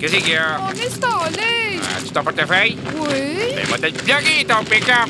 Qu'est-ce qu'il y a? On est stallé. Tu ton portefeuille? Oui. Ben, va te le plugger, ton pick-up.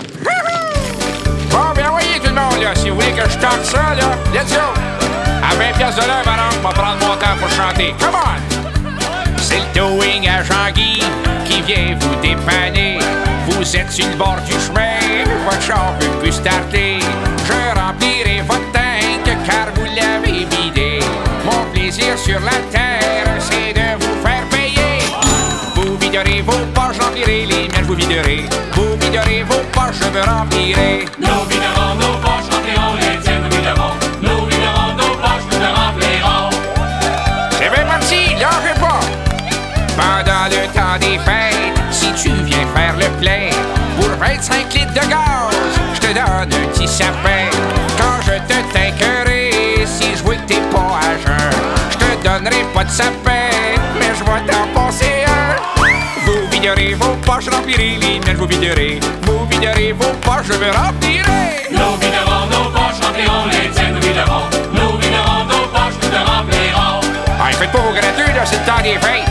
Bon, bien, voyez tout le monde, là. Si vous voulez que je tente ça, là, let's go. À 20$ de l'heure, madame, je vais prendre mon temps pour chanter. Come on! C'est le towing à Jean-Guy qui vient vous dépanner. Vous êtes sur le bord du chemin, votre char peut plus starter. Je remplirai votre tank car vous l'avez vidé. Mon plaisir sur la terre, c'est de vous faire payer. Vous viderez vos poches, j'emplirai les miennes, vous viderez. Vous viderez vos poches, je me remplirai. Nous viderons nos poches, remplirons les tiennes, nous viderons. Nous viderons nos poches, nous te remplirons. C'est bien parti, lâchez pas. Pendant le temps des fêtes, si tu viens faire le plein, pour 25 litres de gaz, je te donne un petit sapin. Quand je te tankerai, si je vois que t'es pas à jeun, je te donnerai pas de sapin, mais je vais t'en passer un. Vous viderez vos poches, remplirez les miennes, vous viderez. Vous viderez vos poches, je me remplirai. Nous viderons nos poches, remplirons les tiennes, nous viderons. Nous viderons nos poches, nous te remplirons. Ah, faites pas vos gratuits, là, c'est le temps des fêtes.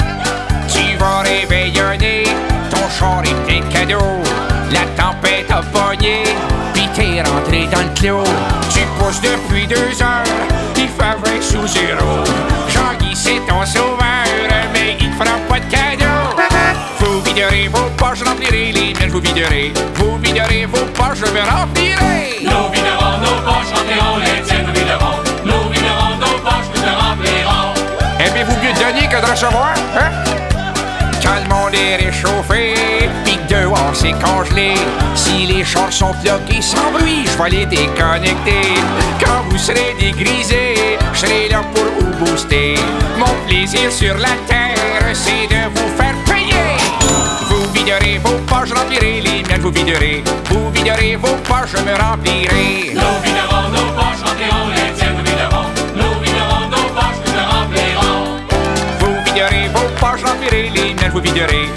Tu vas réveillonner, ton char est plein de cadeaux. La tempête a pogné, pis t'es rentré dans le clos. Tu pousses depuis 2 heures, il fait 20 sous zéro. Jean-Guy, c'est ton sauveur, mais il te fera pas de cadeau. Vous viderez vos poches, remplirez les miennes, vous viderez. Vous viderez vos poches, je me remplirai. Nous viderons nos poches, remplirons les tiennes, nous viderons. Nous viderons nos poches, nous te remplirons. Aimez-vous mieux donner que de recevoir, hein? Quand le monde est réchauffé, pis que dehors c'est congelé, si les chars sont bloqués sans bruit, je vais les déconnecter. Quand vous serez dégrisés, je serai là pour vous booster. Mon plaisir sur la terre, c'est de vous faire payer. Vous viderez vos poches, remplirez les miennes, vous viderez. Vous viderez vos poches, je me remplirai. Nous viderons nos poches, remplirons les tiennes, nous viderons. Nous viderons nos poches, nous te remplirons. Vous viderez vos poches, remplirez les miennes, vous viderez.